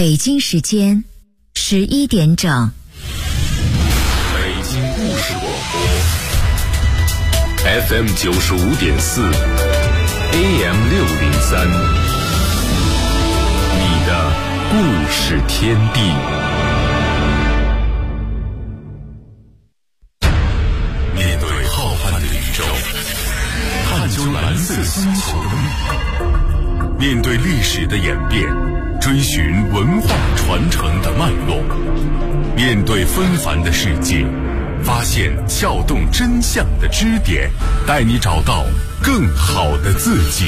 北京时间11点整。 北京故事广播 FM 95.4 AM 603，你的故事天地。面对浩瀚的宇宙，探究蓝色星球的秘密，面对历史的演变，追寻文化传承的脉络，面对纷繁的世界，发现撬动真相的支点，带你找到更好的自己。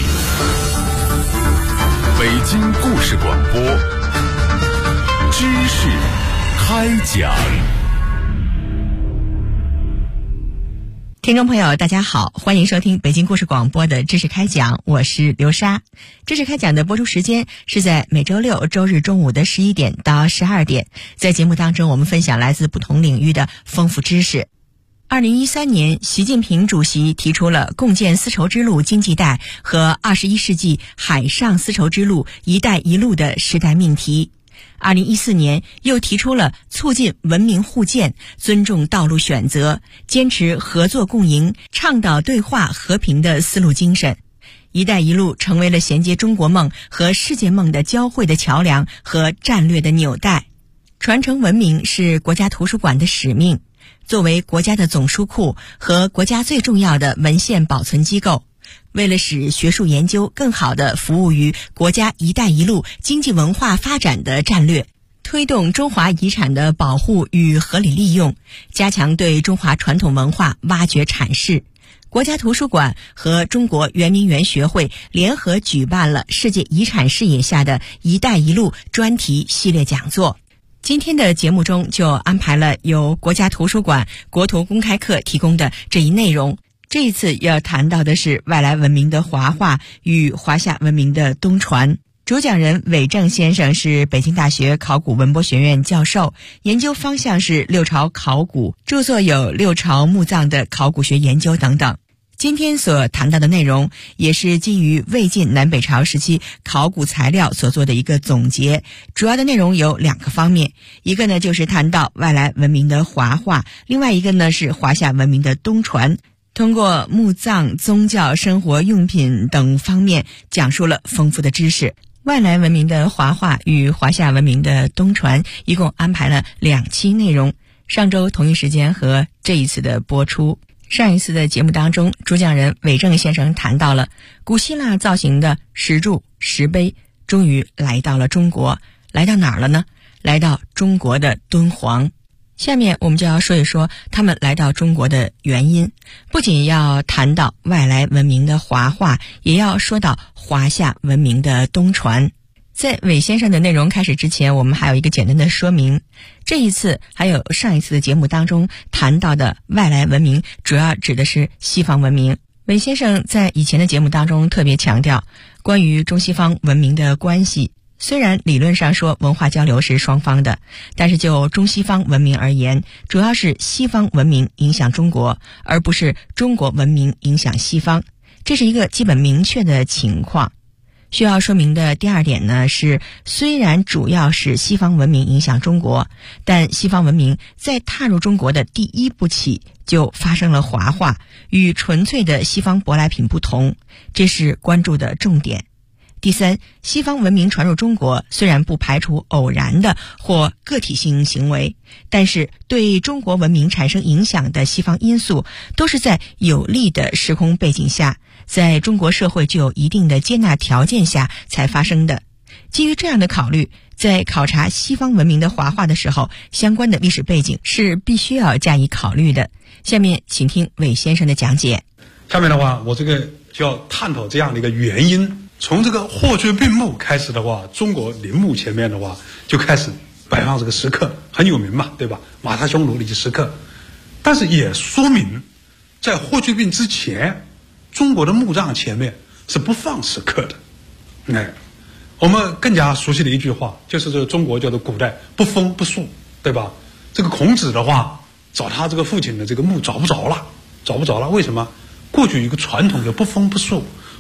北京故事广播，知识开讲。 听众朋友大家好，欢迎收听北京故事广播的知识开讲，我是刘莎。知识开讲的播出时间是在每周六周日中午的11点到12点，在节目当中我们分享来自不同领域的丰富知识。2013年，习近平主席提出了共建丝绸之路经济带和21世纪海上丝绸之路“一带一路”的时代命题。2014年又提出了促进文明互鉴、尊重道路选择、坚持合作共赢、倡导对话和平的丝路精神。一带一路成为了衔接中国梦和世界梦的交汇的桥梁和战略的纽带。传承文明是国家图书馆的使命，作为国家的总书库和国家最重要的文献保存机构，为了使学术研究更好地服务于国家一带一路经济文化发展的战略，推动中华遗产的保护与合理利用，加强对中华传统文化挖掘阐释，国家图书馆和中国圆明园学会联合举办了世界遗产视野下的一带一路专题系列讲座。今天的节目中就安排了由国家图书馆国图公开课提供的这一内容。这一次要谈到的是外来文明的华化与华夏文明的东传。主讲人韦正先生是北京大学考古文博学院教授，研究方向是六朝考古，著作有六朝墓葬的考古学研究等等。今天所谈到的内容也是基于魏晋南北朝时期考古材料所做的一个总结，主要的内容有2个方面，一个呢就是谈到外来文明的华化，另外一个呢是华夏文明的东传。通过墓葬、宗教、生活用品等方面讲述了丰富的知识。外来文明的华化与华夏文明的东传一共安排了2期内容，上周同一时间和这一次的播出。上一次的节目当中，主讲人韦正先生谈到了古希腊造型的石柱、石碑终于来到了中国，来到哪儿了呢？来到中国的敦煌。下面我们就要说一说他们来到中国的原因，不仅要谈到外来文明的华化，也要说到华夏文明的东传。在韦先生的内容开始之前，我们还有一个简单的说明。这一次还有上一次的节目当中谈到的外来文明，主要指的是西方文明。韦先生在以前的节目当中特别强调关于中西方文明的关系，虽然理论上说文化交流是双方的，但是就中西方文明而言，主要是西方文明影响中国，而不是中国文明影响西方，这是一个基本明确的情况。需要说明的第2点呢是，虽然主要是西方文明影响中国，但西方文明在踏入中国的第1步起就发生了华化，与纯粹的西方舶来品不同，这是关注的重点。第3，西方文明传入中国虽然不排除偶然的或个体性行为，但是对中国文明产生影响的西方因素都是在有利的时空背景下，在中国社会具有一定的接纳条件下才发生的。基于这样的考虑，在考察西方文明的华化的时候，相关的历史背景是必须要加以考虑的。下面请听韦先生的讲解。 下面的话，我这个就要探讨这样的一个原因。从这个霍去病墓开始的话，中国陵墓前面的话就开始摆放这个石刻，很有名嘛，对吧？马踏匈奴的一些石刻，但是也说明在霍去病之前，中国的墓葬前面是不放石刻的。我们更加熟悉的一句话就是这个中国叫做古代不封不树，对吧？这个孔子的话找他这个父亲的这个墓找不着了，为什么？过去有一个传统叫不封不树，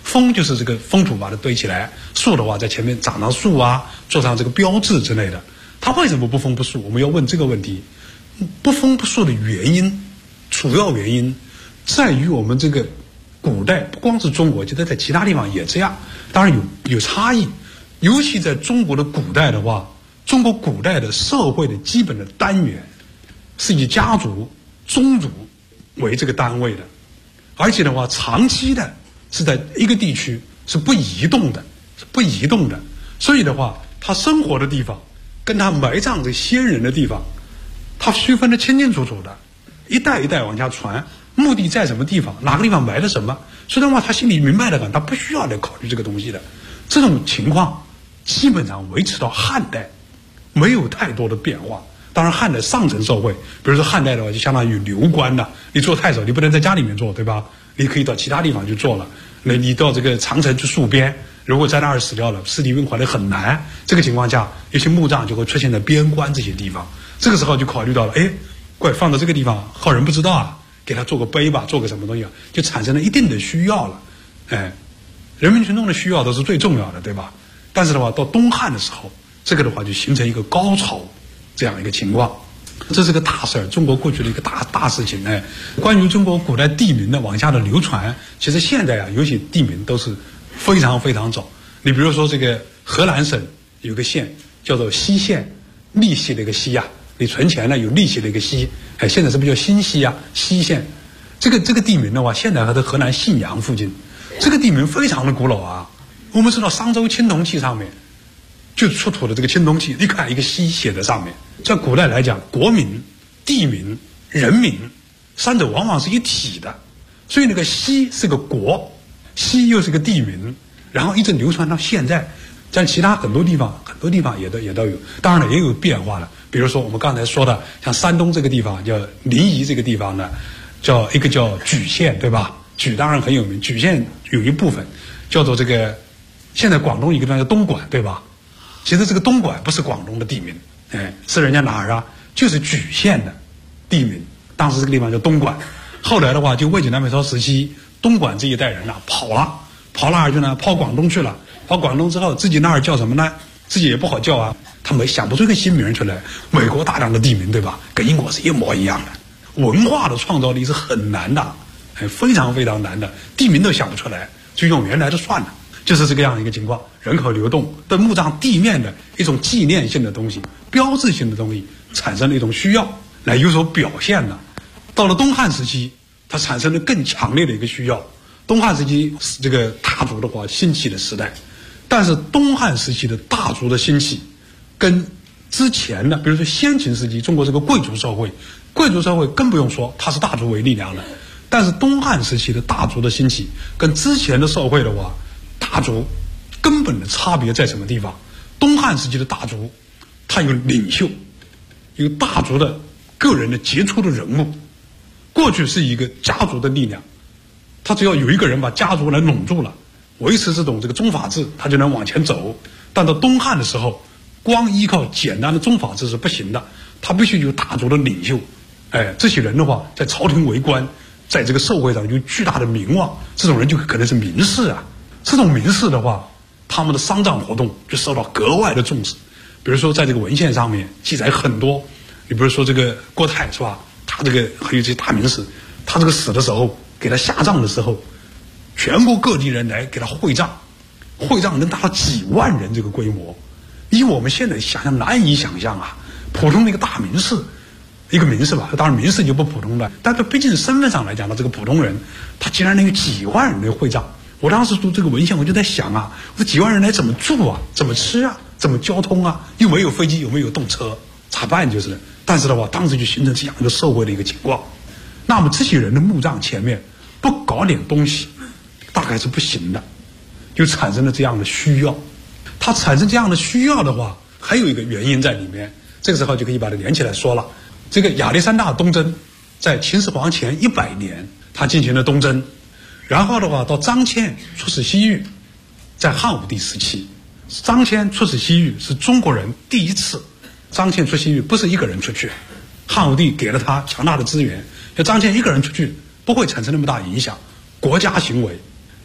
封就是这个封土把它堆起来，树的话在前面长上树啊，做上这个标志之类的。他为什么不封不树？我们要问这个问题。不封不树的原因，主要原因在于我们这个古代不光是中国，就在其他地方也这样，当然有差异。尤其在中国的古代的话，中国古代的社会的基本的单元是以家族、宗族为这个单位的，而且的话，长期的是在一个地区是不移动的，所以的话，他生活的地方跟他埋葬的先人的地方，他区分得清清楚楚的，一代一代往下传，目的在什么地方，哪个地方埋的什么，所以的话，他心里明白的很，他不需要来考虑这个东西的。这种情况基本上维持到汉代，没有太多的变化。当然，汉代上层社会，比如说汉代的话，就相当于流官的，你做太守，你不能在家里面做，对吧？你可以到其他地方去做了。那你到这个长城去戍边，如果在那儿死掉了，尸体运回来很难。这个情况下，有些墓葬就会出现在边关这些地方。这个时候就考虑到了，怪放到这个地方，后人不知道啊，给他做个碑吧，做个什么东西啊，就产生了一定的需要了。人民群众的需要都是最重要的，对吧？但是的话，到东汉的时候，这个的话就形成一个高潮这样一个情况。这是个大事儿，中国过去的一个大事情。关于中国古代地名的往下的流传，其实现在啊，有些地名都是非常非常早。你比如说这个河南省有个县叫做西县，利息的一个息啊，你存钱呢有利息的一个息，现在是不是叫新息啊？西县，这个地名的话，现在还在河南信阳附近。这个地名非常的古老啊。我们知道商周青铜器上面就出土的这个青铜器，你看一个西写在上面。在古代来讲，国名、地名、人名三者往往是一体的，所以那个西是个国，西又是个地名，然后一直流传到现在。在其他很多地方也都有，当然了也有变化了。比如说我们刚才说的，像山东这个地方叫临沂这个地方呢，叫一个叫莒县，对吧？莒当然很有名，莒县有一部分叫做这个，现在广东一个地方叫东莞，对吧？其实这个东莞不是广东的地名，是人家哪儿啊？就是莒县的地名。当时这个地方叫东莞，后来的话就魏晋南北朝时期，东莞这一代人跑哪儿去呢？跑广东去了。跑广东之后，自己那儿叫什么呢？自己也不好叫啊，他们想不出一个新名出来。美国大量的地名，对吧？跟英国是一模一样的。文化的创造力是很难的，非常非常难的，地名都想不出来，就用原来的算了。就是这个样一个情况，人口流动对墓葬地面的一种纪念性的东西、标志性的东西产生了一种需要来有所表现了。到了东汉时期，它产生了更强烈的一个需要。东汉时期这个大族的话兴起的时代，但是东汉时期的大族的兴起跟之前的，比如说先秦时期，中国是个贵族社会，贵族社会更不用说，它是大族为力量的。但是东汉时期的大族的兴起跟之前的社会的话，大族根本的差别在什么地方？东汉时期的大族，他有领袖，有大族的个人的杰出的人物。过去是一个家族的力量，他只要有一个人把家族来拢住了，维持这种这个宗法制，他就能往前走。但到东汉的时候，光依靠简单的宗法制是不行的，他必须有大族的领袖。这些人的话，在朝廷为官，在这个社会上有巨大的名望，这种人就可能是名士啊。这种名士的话，他们的丧葬活动就受到格外的重视。比如说在这个文献上面记载很多，你比如说这个郭泰是吧？他这个还有这些大名士，他这个死的时候给他下葬的时候，全国各地人来给他会葬，会葬能达到几万人这个规模，以我们现在想象难以想象啊！普通的一个大名士，一个名士吧，当然名士就不普通了，但是毕竟身份上来讲呢，这个普通人他竟然能有几万人来会葬。我当时读这个文献，我就在想啊，我说几万人来怎么住啊，怎么吃啊，怎么交通啊，又没有飞机，又没有动车，咋办就是了。但是的话，当时就形成这样一个社会的一个情况。那么这些人的墓葬前面不搞点东西，大概是不行的，就产生了这样的需要。它产生这样的需要的话，还有一个原因在里面，这个时候就可以把它连起来说了。这个亚历山大东征在秦始皇前100年，他进行了东征。然后的话，到张骞出使西域，在汉武帝时期，张骞出使西域是中国人第一次。张骞出西域不是一个人出去，汉武帝给了他强大的资源，要张骞一个人出去不会产生那么大影响。国家行为，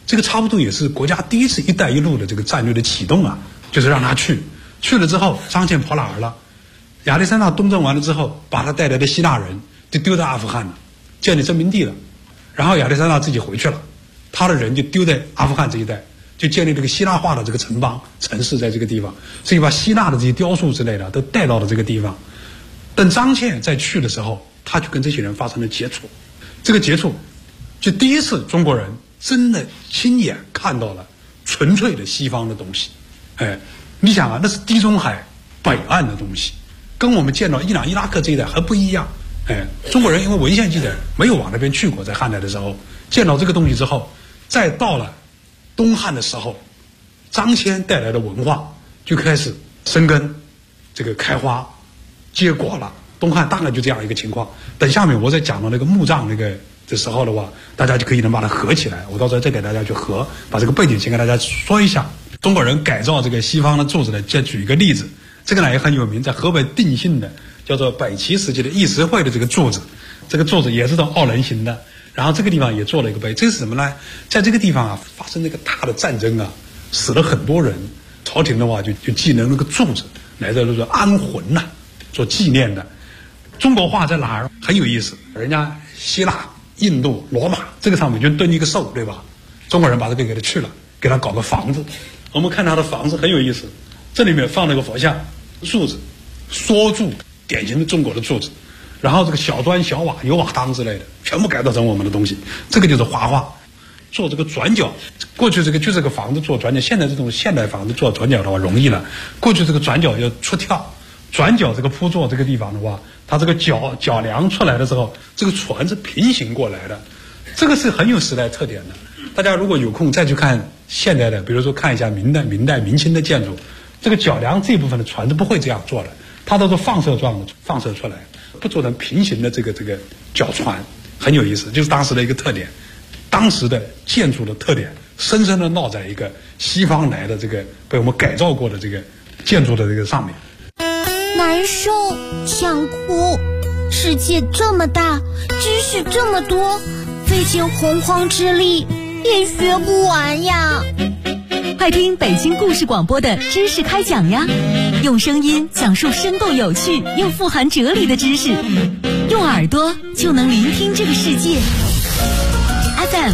这个差不多也是国家第一次“一带一路”的这个战略的启动啊，就是让他去了之后，张骞跑哪儿了？亚历山大东征完了之后，把他带来的希腊人就丢在阿富汗了，建立殖民地了。然后亚历山大自己回去了，他的人就丢在阿富汗这一带，就建立这个希腊化的这个城市在这个地方，所以把希腊的这些雕塑之类的都带到了这个地方。等张骞再去的时候，他就跟这些人发生了接触，这个接触就第一次中国人真的亲眼看到了纯粹的西方的东西。你想啊，那是地中海北岸的东西，跟我们见到伊朗伊拉克这一带还不一样。中国人因为文献记载没有往那边去过，在汉代的时候见到这个东西之后，再到了东汉的时候，张骞带来的文化就开始生根，这个开花结果了。东汉大概就这样一个情况。等下面我再讲到那个墓葬那个的时候的话，大家就可以能把它合起来。我到时候再给大家去合，把这个背景先给大家说一下。中国人改造这个西方的柱子呢，再举一个例子，这个呢也很有名，在河北定兴的叫做北齐时期的议事会的这个柱子，这个柱子也是这种奥人形的，然后这个地方也做了一个碑。这是什么呢？在这个地方啊发生那个大的战争啊，死了很多人，朝廷的话就纪念那个柱子来这就是安魂呐，做纪念的。中国画在哪儿很有意思，人家希腊、印度、罗马这个上面就蹲一个兽，对吧？中国人把这个给他去了，给他搞个房子。我们看他的房子很有意思，这里面放了个佛像、柱子、梭柱，典型的中国的柱子，然后这个小砖、小瓦、有瓦当之类的，全部改造成我们的东西。这个就是华画。做这个转角，过去这个就这个房子做转角，现在这种现代房子做转角的话容易了。过去这个转角要出跳，转角这个铺座这个地方的话，它这个角梁出来的时候，这个船是平行过来的，这个是很有时代特点的。大家如果有空再去看现代的，比如说看一下明代、明清的建筑，这个角梁这部分的船是不会这样做的，它都是放射状的放射出来，不做成平行的这个角船，很有意思，就是当时的一个特点。当时的建筑的特点，深深的烙在一个西方来的这个被我们改造过的这个建筑的这个上面。 难受，想哭，世界这么大，知识这么多，费尽洪荒之力也学不完呀。 快听北京故事广播的知识开讲呀，用声音讲述生动有趣又富含哲理的知识，用耳朵就能聆听这个世界。FM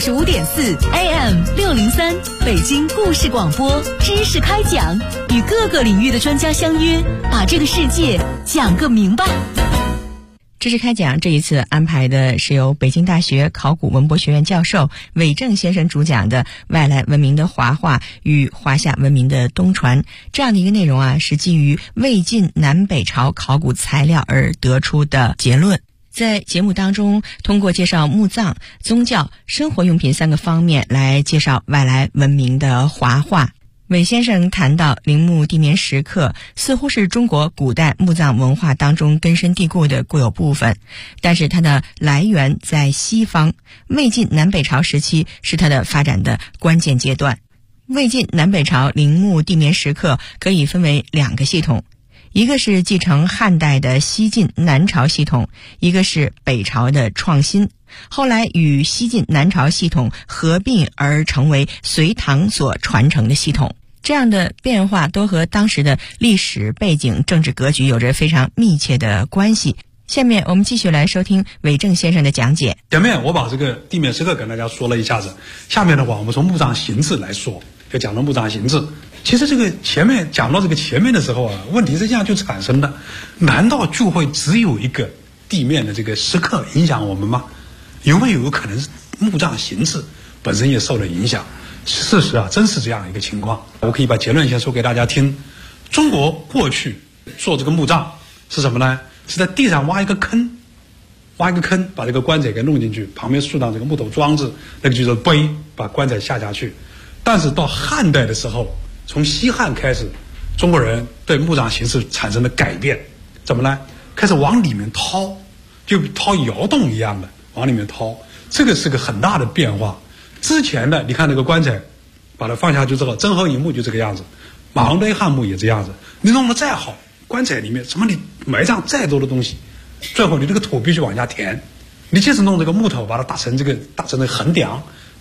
95.4 AM 603，北京故事广播知识开讲，与各个领域的专家相约，把这个世界讲个明白。 知识开讲这一次安排的是由北京大学考古文博学院教授韦正先生主讲的外来文明的华化与华夏文明的东传，这样的一个内容啊，是基于魏晋南北朝考古材料而得出的结论。在节目当中，通过介绍墓葬、宗教、生活用品3个方面来介绍外来文明的华化。韦先生谈到陵墓地面石刻似乎是中国古代墓葬文化当中根深蒂固的固有部分，但是它的来源在西方，魏晋南北朝时期是它的发展的关键阶段。魏晋南北朝陵墓地面石刻可以分为2个系统，一个是继承汉代的西晋南朝系统，一个是北朝的创新，后来与西晋南朝系统合并而成为隋唐所传承的系统。这样的变化都和当时的历史背景、政治格局有着非常密切的关系。下面我们继续来收听韦正先生的讲解。 前面我把这个地面石刻跟大家说了一下子，下面的话我们从墓葬形制来说，就讲到墓葬形制。其实这个前面讲到这个前面的时候啊，问题是这样就产生的，难道就会只有一个地面的这个石刻影响我们吗？有没有可能是墓葬形制本身也受了影响？事实啊，真是这样一个情况。我可以把结论先说给大家听。中国过去做这个墓葬是什么呢？是在地上挖一个坑，把这个棺材给弄进去，旁边竖上这个木头桩子，那个就是碑，把棺材下去。但是到汉代的时候，从西汉开始，中国人对墓葬形式产生了改变。怎么呢？开始往里面掏，就掏窑洞一样的往里面掏，这个是个很大的变化。之前的你看那个棺材把它放下去之后，真和银墓就这个样子，马王堆汉墓也这样子，你弄得再好，棺材里面什么你埋葬再多的东西，最后你这个土必须往下填。你即使弄这个木头把它打成这个横梁，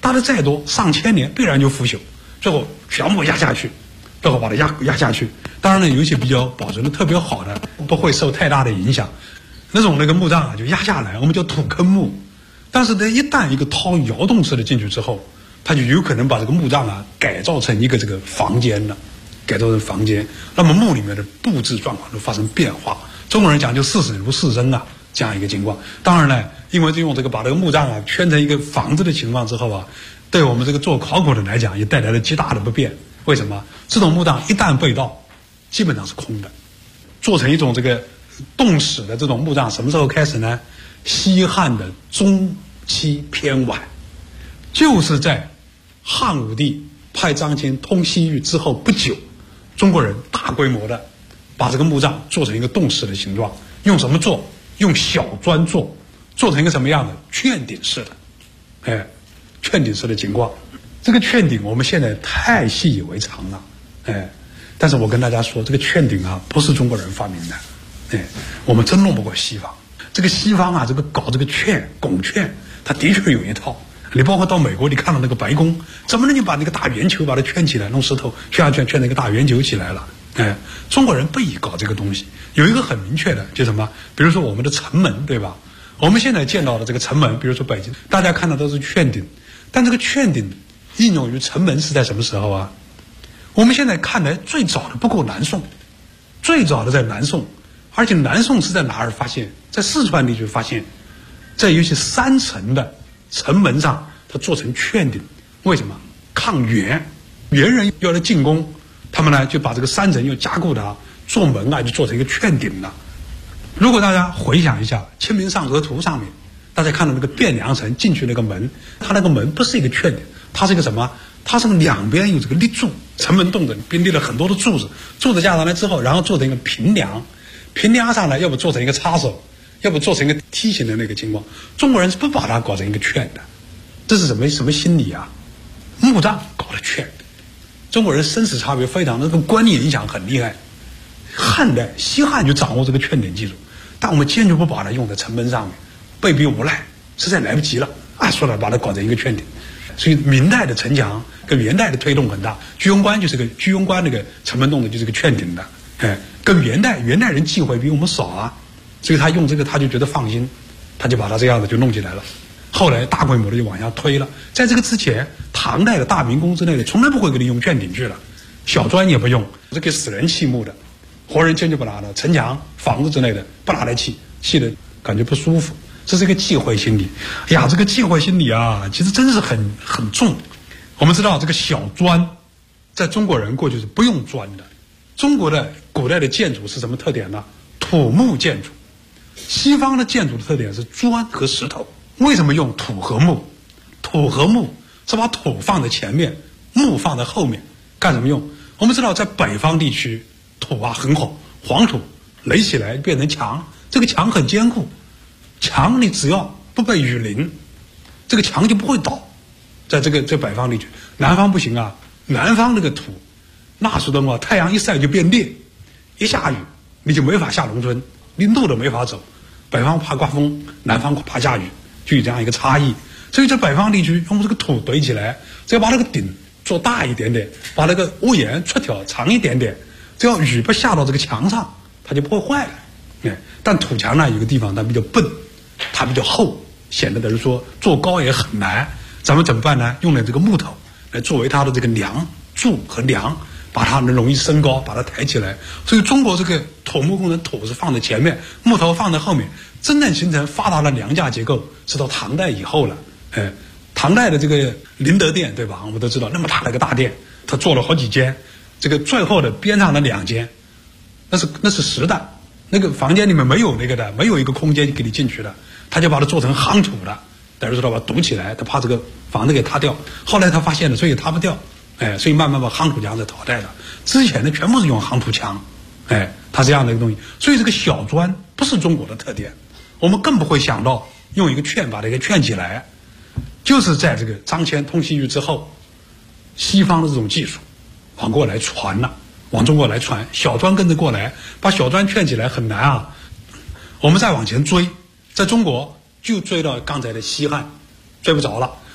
搭的再多，上千年必然就腐朽，最后全部压下去，最后把它压下去。当然呢，有一些比较保存的特别好的，不会受太大的影响，那种墓葬啊就压下来，我们叫土坑墓。但是呢，一旦一个掏窑洞式的进去之后，它就有可能把这个墓葬啊改造成一个这个房间了，改造成房间。那么墓里面的布置状况都发生变化。中国人讲究视死如是生啊，这样一个情况。当然呢，因为用这个把这个墓葬啊圈成一个房子的情况之后啊，对我们这个做考古的来讲也带来了极大的不便。为什么？这种墓葬一旦被盗，基本上是空的。做成一种这个冻死的这种墓葬，什么时候开始呢？西汉的中期偏晚，就是在汉武帝派张骞通西域之后不久，中国人大规模的把这个墓葬做成一个冻死的形状。用什么做？用小砖做，做成一个什么样的？券顶式的，券顶式的情况。这个券顶我们现在太习以为常了，但是我跟大家说，这个券顶啊不是中国人发明的，我们真弄不过西方。这个西方啊，这个搞这个拱券，它的确有一套。你包括到美国，你看到那个白宫，怎么能就把那个大圆球把它圈起来，用石头圈成一个大圆球起来了？中国人不宜搞这个东西。有一个很明确的，就什么？比如说我们的城门，对吧？我们现在见到的这个城门，比如说北京，大家看到都是券顶，但这个券顶应用于城门是在什么时候啊？我们现在看来最早的不过南宋，最早的在南宋，而且南宋是在哪儿发现？在四川地区发现，在有些3层的城门上，它做成券顶。为什么？抗元，元人要来进攻，他们呢就把这个3层又加固它，做门啊就做成一个券顶了。如果大家回想一下《清明上河图》上面，大家看到那个汴梁城进去那个门，它那个门不是一个券顶，它是一个什么？它是两边有这个立柱，城门洞的边立了很多的柱子，柱子架上来之后，然后做成一个平梁，平梁上来要不做成一个插手，要不做成一个梯形的那个情况。中国人是不把它搞成一个券的，这是什么心理啊？墓葬搞的券，中国人生死差别非常，这个观念影响很厉害。汉代西汉就掌握这个券顶技术，但我们坚决不把它用在城门上面，被逼无奈，实在来不及了，说了把它搞成一个券顶。所以明代的城墙跟元代的推动很大，居庸关就是个居庸关那个城门洞的就是个券顶的，跟元代人忌讳比我们少啊，所以他用这个他就觉得放心，他就把它这样子就弄起来了。后来大规模的就往下推了。在这个之前，唐代的大明宫之类的从来不会给你用券顶去了，小砖也不用，是给死人砌墓的，活人坚决不拿的，城墙、房子之类的不拿来砌，砌的感觉不舒服。这是一个忌讳心理。这个忌讳心理啊，其实真是很重。我们知道这个小砖，在中国人过去是不用砖的。中国的古代的建筑是什么特点呢？土木建筑。西方的建筑的特点是砖和石头。为什么用土和木？土和木是把土放在前面，木放在后面，干什么用？我们知道在北方地区，土啊很好，黄土垒起来变成墙，这个墙很坚固。墙你只要不被雨淋，这个墙就不会倒。在北方地区，南方不行啊，南方那个土，那时的话太阳一晒就变裂，一下雨你就没法下农村，你路都没法走。北方怕刮风，南方怕下雨，就有这样一个差异。所以在北方地区用这个土堆起来，只要把那个顶做大一点点，把那个屋檐出挑长一点点，只要雨不下到这个墙上，它就不会坏了。但土墙呢有个地方它比较笨，它比较厚，显得等于说做高也很难。咱们怎么办呢？用了这个木头来作为它的这个梁柱和梁，把它能容易升高，把它抬起来。所以中国这个土木工程，土是放在前面，木头放在后面，真正形成发达的梁架结构是到唐代以后了。唐代的这个麟德殿，对吧？我们都知道那么大的一个大殿，它做了好几间，这个最后的边上的2间，那是实的。那个房间里面没有那个的，没有一个空间给你进去的，他就把它做成夯土的，等于说把它堵起来，他怕这个房子给塌掉。后来他发现了，所以塌不掉，所以慢慢把夯土墙给淘汰了。之前的全部是用夯土墙，它这样的一个东西。所以这个小砖不是中国的特点，我们更不会想到用一个券把它给圈起来。就是在这个张骞通西域之后，西方的这种技术往过来传了。往中国来传，小砖跟着过来，把小砖圈起来很难啊。我们再往前追，在中国就追到刚才的西汉，追不着了。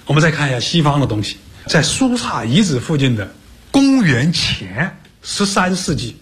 我们再看一下西方的东西，在苏萨遗址附近的公元前13世纪，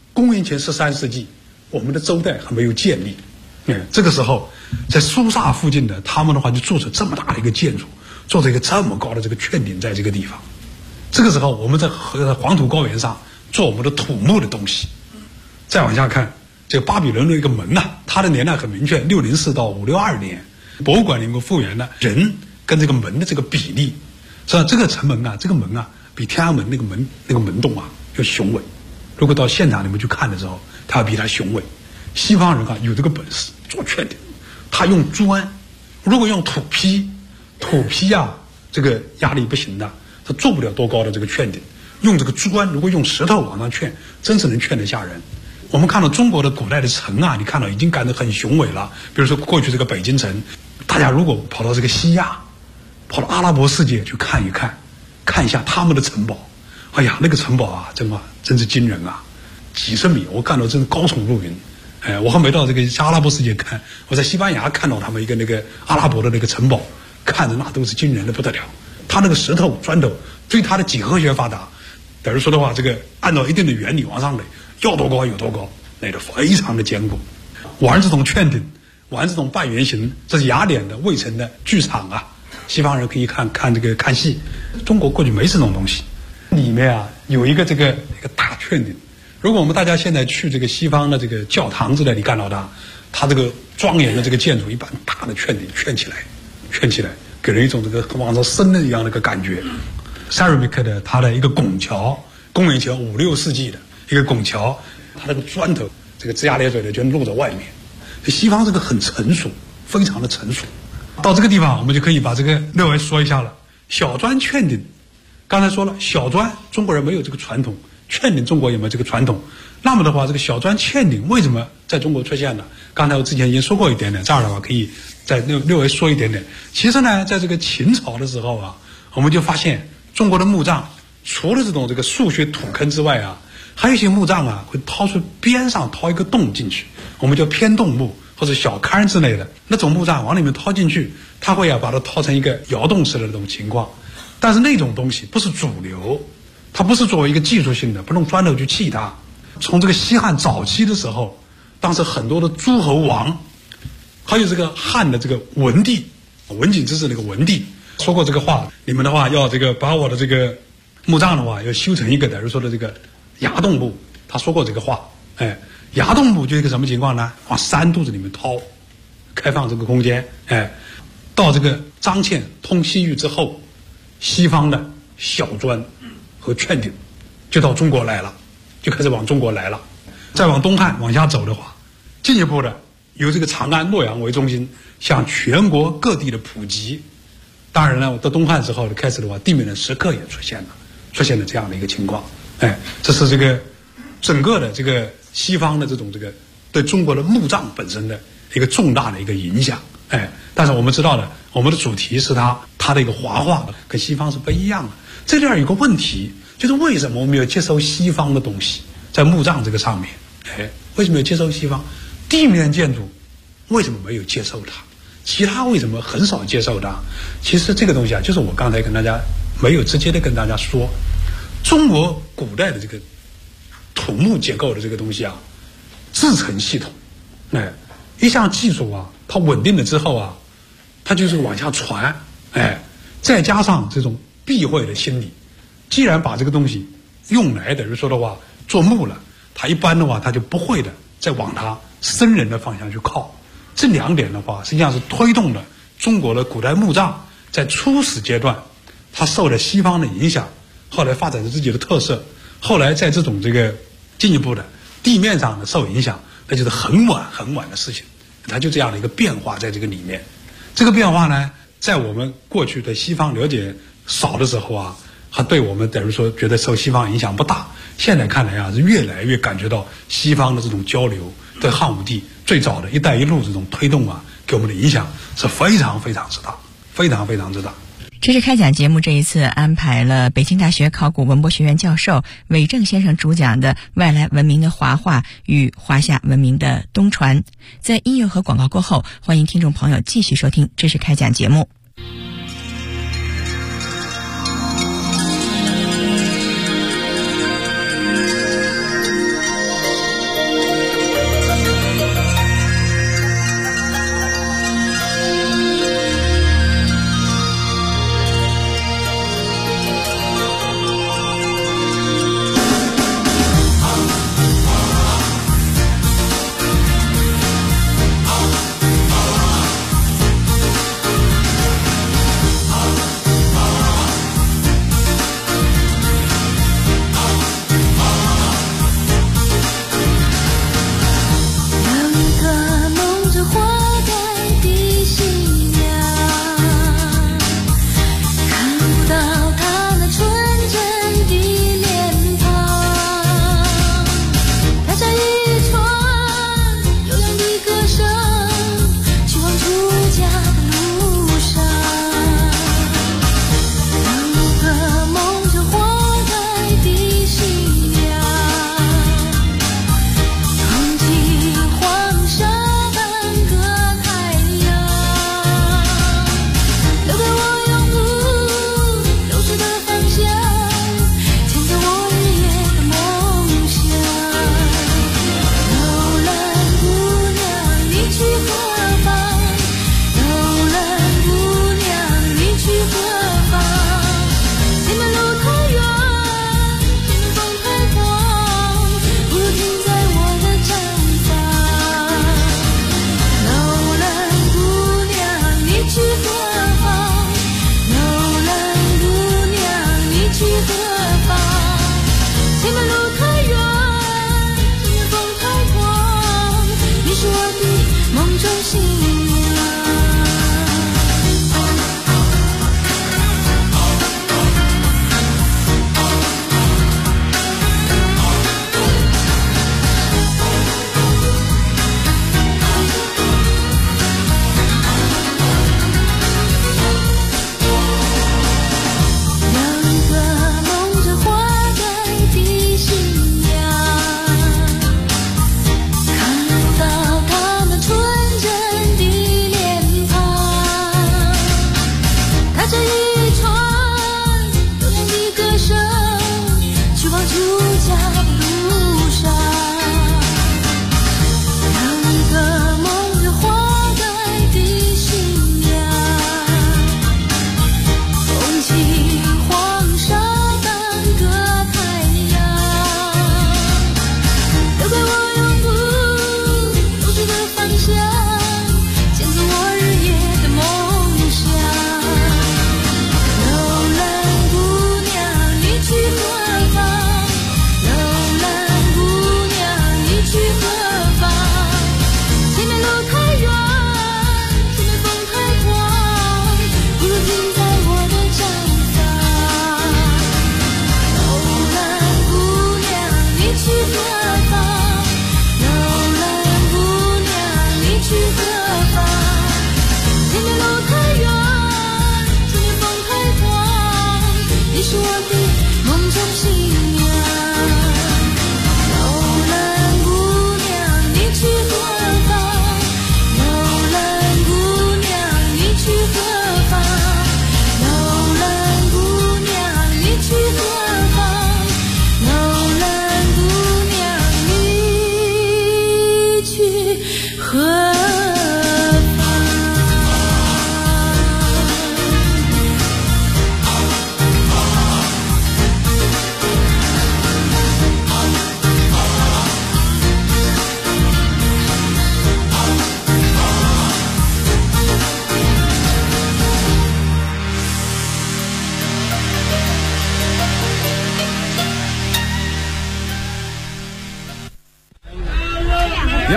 我们的周代还没有建立。这个时候在苏萨附近的他们的话就做出这么大的一个建筑，做出一个这么高的这个券顶在这个地方。这个时候我们在黄土高原上做我们的土木的东西。再往下看，这个巴比伦的一个门它的年代很明确，604到562年，博物馆里面复原了人跟这个门的这个比例。所以这个城门这个门比天安门那个门洞要雄伟。如果到现场你们去看的时候，它要比它雄伟。西方人有这个本事做券顶，他用砖，如果用土坯这个压力不行的，他做不了多高的这个券顶。用这个砖，如果用石头往上券，真是能券得吓人。我们看到中国的古代的城你看到已经干得很雄伟了。比如说过去这个北京城，大家如果跑到这个西亚，跑到阿拉伯世界去看一看，看一下他们的城堡，哎呀，那个城堡真是惊人几十米，我看到真是高耸入云。我还没到这个阿拉伯世界看，我在西班牙看到他们一个那个阿拉伯的那个城堡，看着那都是惊人的不得了。他那个石头砖头对他的几何学发达，等于说的话，这个按照一定的原理往上垒，要多高有多高，垒得非常的坚固。玩这种券顶，玩这种半圆形，这是雅典的卫城的剧场西方人可以看这个看戏，中国过去没这种东西。里面有一个大券顶。如果我们大家现在去这个西方的这个教堂之类，你看到它这个庄严的这个建筑，一般大的券顶圈起来，给人一种这个往上升的一样的一个感觉。Ceramic 的它的一个拱桥，公元前5、6世纪的一个拱桥，它那个砖头这个龇牙咧嘴的全露在外面。西方这个很成熟，非常的成熟。到这个地方我们就可以把这个略微说一下了。小砖券顶，刚才说了，小砖中国人没有这个传统，券顶中国有没有这个传统？那么的话，这个小砖券顶为什么在中国出现呢？刚才我之前已经说过一点点，这儿的话可以再略微说一点点。其实呢，在这个秦朝的时候我们就发现中国的墓葬除了这种这个数学土坑之外还有一些墓葬会掏出边上掏一个洞进去，我们叫偏洞墓或者小龛之类的那种墓葬，往里面掏进去，它会把它掏成一个窑洞式的那种情况。但是那种东西不是主流，它不是作为一个技术性的，不用砖头去砌它。从这个西汉早期的时候，当时很多的诸侯王，还有这个汉的这个文帝，文景之治那个文帝说过这个话，你们的话要这个把我的这个墓葬的话要修成一个等于说的这个崖洞墓，他说过这个话。崖洞墓就一个什么情况呢？往山肚子里面掏，开放这个空间。到这个张骞通西域之后，西方的小砖和券顶就到中国来了，就开始往中国来了。再往东汉往下走的话，进一步的由这个长安洛阳为中心，向全国各地的普及。当然呢，到东汉之后开始的话，地面的石刻也出现了这样的一个情况。这是这个整个的这个西方的这种这个对中国的墓葬本身的一个重大的一个影响。但是我们知道的，我们的主题是它的一个华化跟西方是不一样的。这里有个问题，就是为什么我们要接受西方的东西在墓葬这个上面？为什么要接受西方地面建筑？为什么没有接受它？其他为什么很少接受它？其实这个东西就是我刚才跟大家没有直接的跟大家说，中国古代的这个土木结构的这个东西自成系统。一项技术它稳定了之后它就是往下传。再加上这种避讳的心理，既然把这个东西用来等于说的话做墓了，它一般的话它就不会的再往它僧人的方向去靠。这两点的话实际上是推动了中国的古代墓葬在初始阶段它受了西方的影响，后来发展出自己的特色，后来在这种这个进一步的地面上的受影响，那就是很晚的事情。它就这样的一个变化在这个里面。这个变化呢，在我们过去对西方了解少的时候还对我们等于说觉得受西方影响不大。现在看来是越来越感觉到西方的这种交流，对汉武帝最早的一带一路这种推动给我们的影响是非常之大，非常之大。 知识开讲节目这一次安排了北京大学考古文博学院教授韦正先生主讲的外来文明的华化与华夏文明的东传。在音乐和广告过后，欢迎听众朋友继续收听知识开讲节目。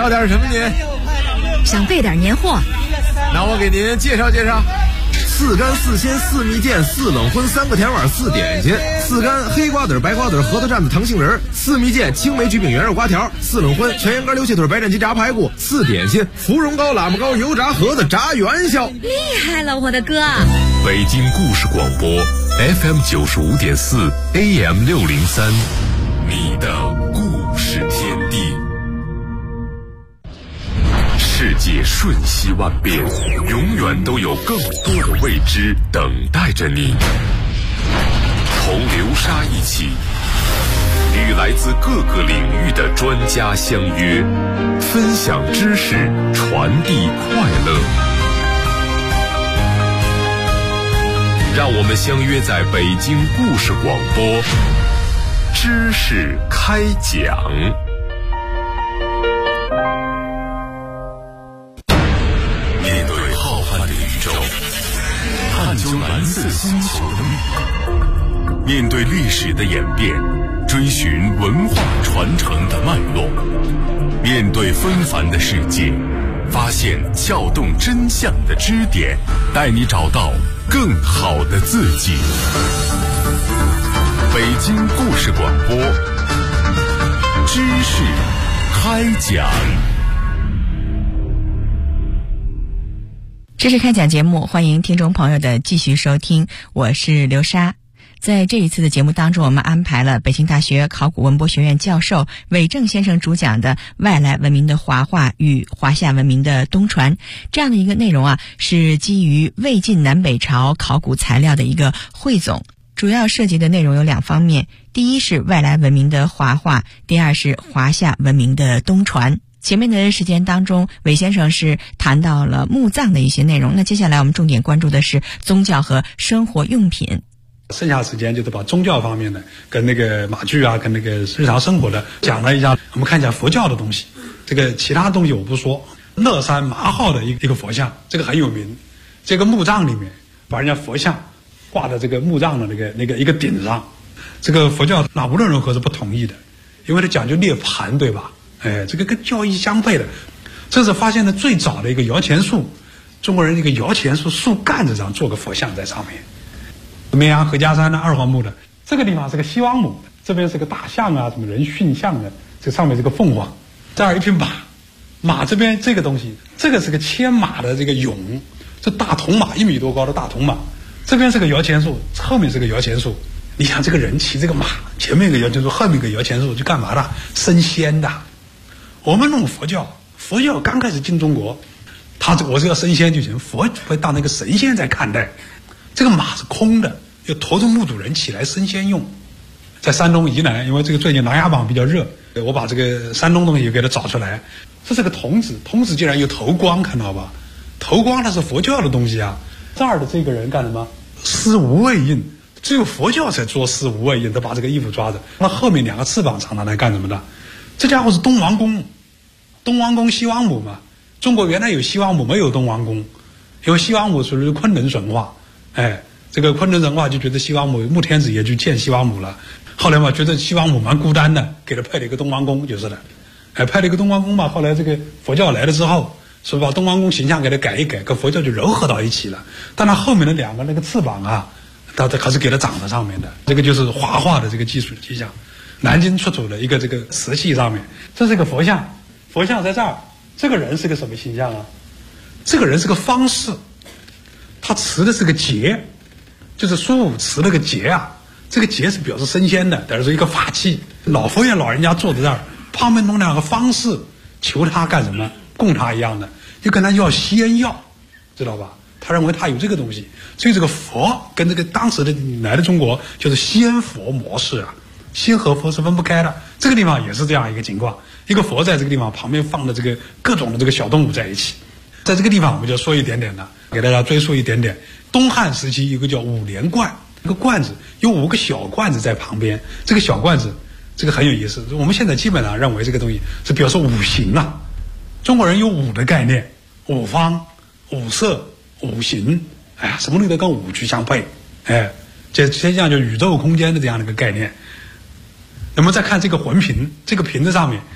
要点什么您？ 想备点年货。 那我给您介绍介绍。4干4鲜4蜜饯4冷荤3个甜碗4点心，4干黑瓜子白瓜子核桃蘸子糖杏仁，4蜜饯青梅橘饼圆肉瓜条，4冷荤全羊肝溜气腿白斩鸡炸排骨，4点心芙蓉糕喇嘛糕油炸盒子炸元宵。 厉害了，我的哥！ 北京故事广播 FM 95.4 AM 603，你的故事天地。世界瞬息万变，永远都有更多的未知等待着你。同流沙一起，与来自各个领域的专家相约，分享知识，传递快乐。让我们相约在北京故事广播，知识开讲。面对浩瀚的宇宙，探究蓝色星球的秘密，面对历史的演变，追寻文化传承的脉络，面对纷繁的世界，发现撬动真相的支点，带你找到更好的自己。北京故事广播，知识开讲。 知识开讲节目，欢迎听众朋友的继续收听，我是刘莎。在这一次的节目当中，我们安排了北京大学考古文博学院教授韦正先生主讲的外来文明的华化与华夏文明的东传，这样的一个内容啊，是基于魏晋南北朝考古材料的一个汇总，主要涉及的内容有2方面，第一是外来文明的华化，第二是华夏文明的东传。前面的时间当中，韦先生是谈到了墓葬的一些内容，那接下来我们重点关注的是宗教和生活用品。 剩下时间就是把宗教方面的跟那个马具啊，跟那个日常生活的讲了一下。我们看一下佛教的东西，这个其他东西我不说。乐山麻号的一个佛像，这个很有名。这个墓葬里面把人家佛像挂在这个墓葬的那个一个顶上。这个佛教那无论如何是不同意的，因为它讲究涅槃，对吧？这个跟教义相悖的。这是发现的最早的一个摇钱树，中国人一个摇钱树树干子上做个佛像在上面。绵阳何家山的2号墓的这个地方是个西王母，这边是个大象啊，什么人驯象的，这上面是个凤凰，这儿一匹马这边这个东西，这个是个牵马的这个俑，这大铜马1米多高的大铜马，这边是个摇钱树，后面是个摇钱树。你想这个人骑这个马，前面一个摇钱树，后面一个摇钱树，就干嘛的？升仙的。我们弄佛教刚开始进中国，我是要升仙就行，佛会当那个神仙在看待。这个马是空的，要驮着墓主人起来升仙用。在山东沂南，因为这个最近琅琊榜比较热，我把这个山东东西给它找出来。这是个童子竟然有头光，看到吧？头光它是佛教的东西啊。这儿的这个人干什么？施无畏印，只有佛教才做施无畏印，他把这个衣服抓着，那后面2个翅膀长来干什么的？这家伙是东王公，西王母嘛。中国原来有西王母，没有东王公，因为西王母属于昆仑神话。这个昆仑神话就觉得西王母穆天子也去见西王母了，后来嘛觉得西王母蛮孤单的，给他派了一个东王公就是了。派了一个东王公嘛，后来这个佛教来了之后，是把东王公形象给他改一改，跟佛教就糅合到一起了。但他后面的2个那个翅膀啊，他还是给他长在上面的，这个就是华化的这个技术迹象。南京出土的一个这个瓷器上面，这是个佛像，佛像在这儿，这个人是个什么形象啊？这个人是个方士，他持的是个节，就是苏武持了个节啊，这个节是表示升仙的，等于说一个法器。老佛爷老人家坐在这儿，旁边弄2个方士，求他干什么？供他一样的，就跟他要仙药，知道吧？他认为他有这个东西，所以这个佛跟这个当时的来的中国就是仙佛模式啊。仙和佛是分不开的，这个地方也是这样一个情况，一个佛在这个地方旁边放的这个各种的这个小动物在一起。在这个地方我们就说一点点的，给大家追溯一点点。东汉时期有个叫五连罐，这个罐子有5个小罐子在旁边，这个小罐子这个很有意思，我们现在基本上认为这个东西是表示五行啊。中国人有5的概念，五方、五色、五行，什么东西都跟5去相配，这实际上就宇宙空间的这样的一个概念。那么再看这个魂瓶，这个瓶子上面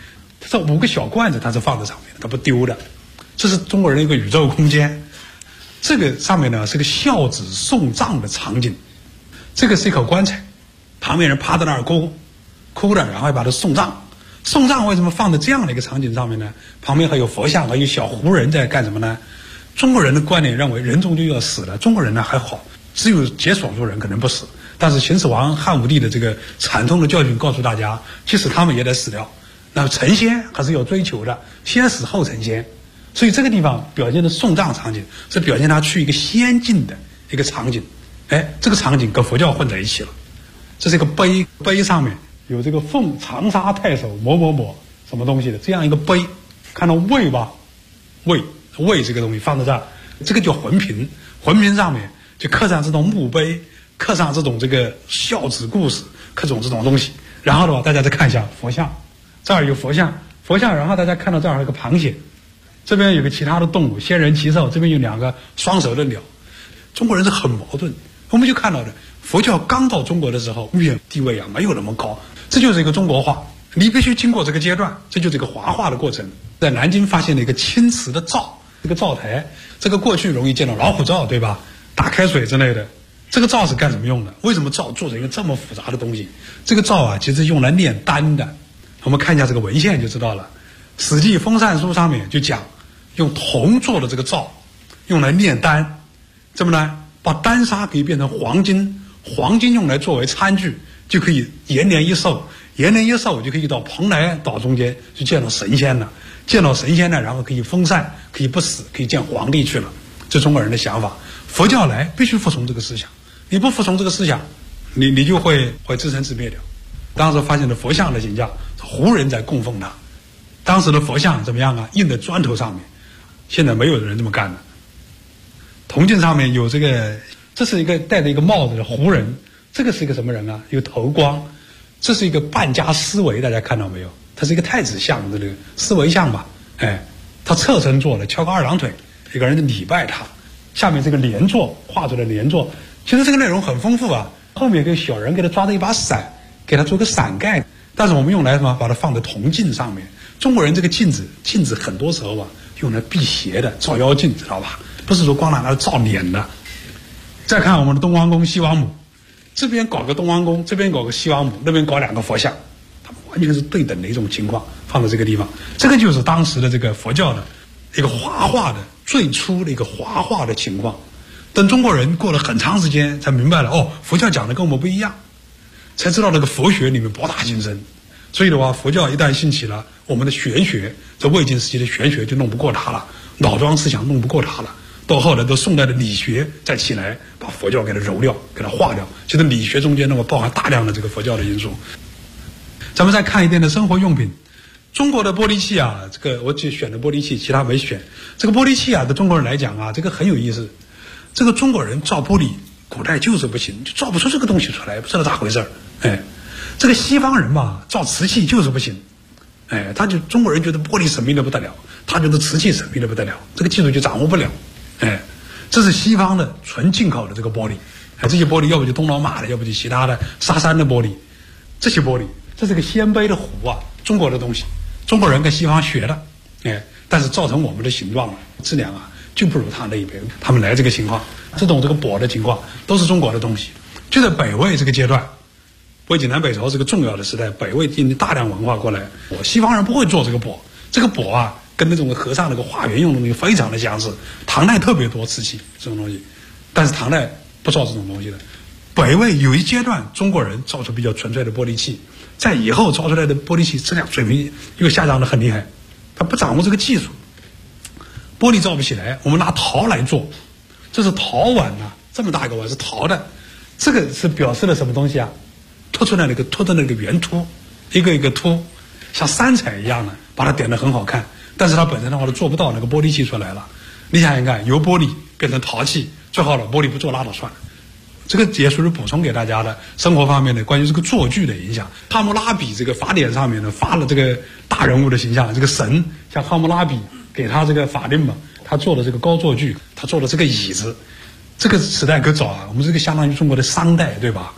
这5个小罐子它是放在上面的，它不丢的。这是中国人的一个宇宙空间。这个上面呢是个孝子送葬的场景，这个是一口棺材，旁边人趴在那儿哭的，然后把它送葬。送葬为什么放在这样的一个场景上面呢？旁边还有佛像，还有小胡人在干什么呢？中国人的观点认为人终究要死了，中国人呢还好，只有极少数人可能不死。但是秦始皇、汉武帝的这个惨痛的教训告诉大家，即使他们也得死掉。那成仙还是要追求的，先死后成仙。所以这个地方表现的送葬场景，是表现他去一个仙境的一个场景。这个场景跟佛教混在一起了。这是一个碑，碑上面有这个奉长沙太守某某某什么东西的这样一个碑，看到魏吧？魏这个东西放在这儿，这个叫魂瓶，魂瓶上面就刻上这种墓碑，刻上这种这个孝子故事，刻种这种东西。然后的话，大家再看一下佛像，这儿有佛像，然后大家看到这儿还有个螃蟹，这边有个其他的动物，仙人骑兽，这边有2个双手的鸟。中国人是很矛盾，我们就看到的佛教刚到中国的时候，地位没有那么高，这就是一个中国化，你必须经过这个阶段，这就是一个华化的过程。在南京发现了一个青瓷的灶，这个灶台，这个过去容易见到老虎灶，对吧？打开水之类的。这个灶是干什么用的？为什么灶做成一个这么复杂的东西？这个灶其实用来炼丹的。我们看一下这个文献就知道了，《史记·封禅书》上面就讲，用铜做的这个灶用来炼丹，怎么呢？把丹砂可以变成黄金，黄金用来作为餐具，就可以延年益寿，延年益寿就可以到蓬莱岛中间去见到神仙了，见到神仙呢，然后可以封禅，可以不死，可以见皇帝去了。这中国人的想法，佛教来必须服从这个思想，你不服从这个思想，你就会自生自灭掉。当时发现的佛像的形象，胡人在供奉它。当时的佛像怎么样啊？印在砖头上面，现在没有人这么干的。铜镜上面有这个，这是一个戴着一个帽子的胡人，这个是一个什么人啊？有头光，这是一个半家思维，大家看到没有？他是一个太子像的这个思维像吧？他侧身坐的，翘个2郎腿，一个人礼拜他。下面这个莲座画出来的莲座，其实这个内容很丰富啊。后面有个小人给他抓着一把伞，给他做个伞盖，但是我们用来什么？把它放在铜镜上面。中国人这个镜子很多时候用来辟邪的，照妖镜，知道吧？不是说光拿来照脸的。再看我们的东王公、西王母，这边搞个东王公，这边搞个西王母，那边搞2个佛像，他们完全是对等的一种情况，放在这个地方。这个就是当时的这个佛教的一个华化的最初的一个华化的情况。等中国人过了很长时间才明白了，佛教讲的跟我们不一样，才知道那个佛学里面博大精深。所以的话，佛教一旦兴起了，我们的玄学，在魏晋时期的玄学就弄不过它了，老庄思想弄不过它了。到后来的宋代的理学再起来，把佛教给它揉掉，给它化掉。其实理学中间包含大量的这个佛教的因素。咱们再看一点的生活用品，中国的玻璃器这个我只选的玻璃器，其他没选。这个玻璃器对中国人来讲这个很有意思。这个中国人造玻璃，古代就是不行，就造不出这个东西出来，不知道咋回事这个西方人造瓷器就是不行，中国人觉得玻璃神秘的不得了，他觉得瓷器神秘的不得了，这个技术就掌握不了。这是西方的纯进口的这个玻璃，这些玻璃要不就东老马的，要不就其他的沙山的玻璃。这些玻璃，这是个鲜卑的壶中国的东西，中国人跟西方学的，但是造成我们的形状质量就不如他那一辈，他们来这个情况，这个钵的情况都是中国的东西。就在北魏这个阶段，魏晋南北朝是个重要的时代，北魏引大量文化过来，西方人不会做这个钵，这个钵跟那种和尚那个化缘用的东西非常的相似。唐代特别多瓷器这种东西，但是唐代不造这种东西的。北魏有一阶段中国人造出比较纯粹的玻璃器，在以后造出来的玻璃器质量水平又下降得很厉害，他不掌握这个技术，玻璃造不起来。我们拿陶来做，这是陶碗这么大一个碗是陶的，这个是表示了什么东西凸出来那个凸的那个圆凸，一个一个凸，像三彩一样的，把它点得很好看。但是它本身的话都做不到那个玻璃器出来了。你想想看，由玻璃变成陶器，最好了，玻璃不做拉倒算了。这个也属于补充给大家的生活方面的关于这个做具的影响。哈姆拉比这个法典上面呢发了这个大人物的形象，这个神像哈姆拉比给他这个法令嘛，他做的这个高座具，他做的这个椅子，这个时代可早我们这个相当于中国的商代，对吧？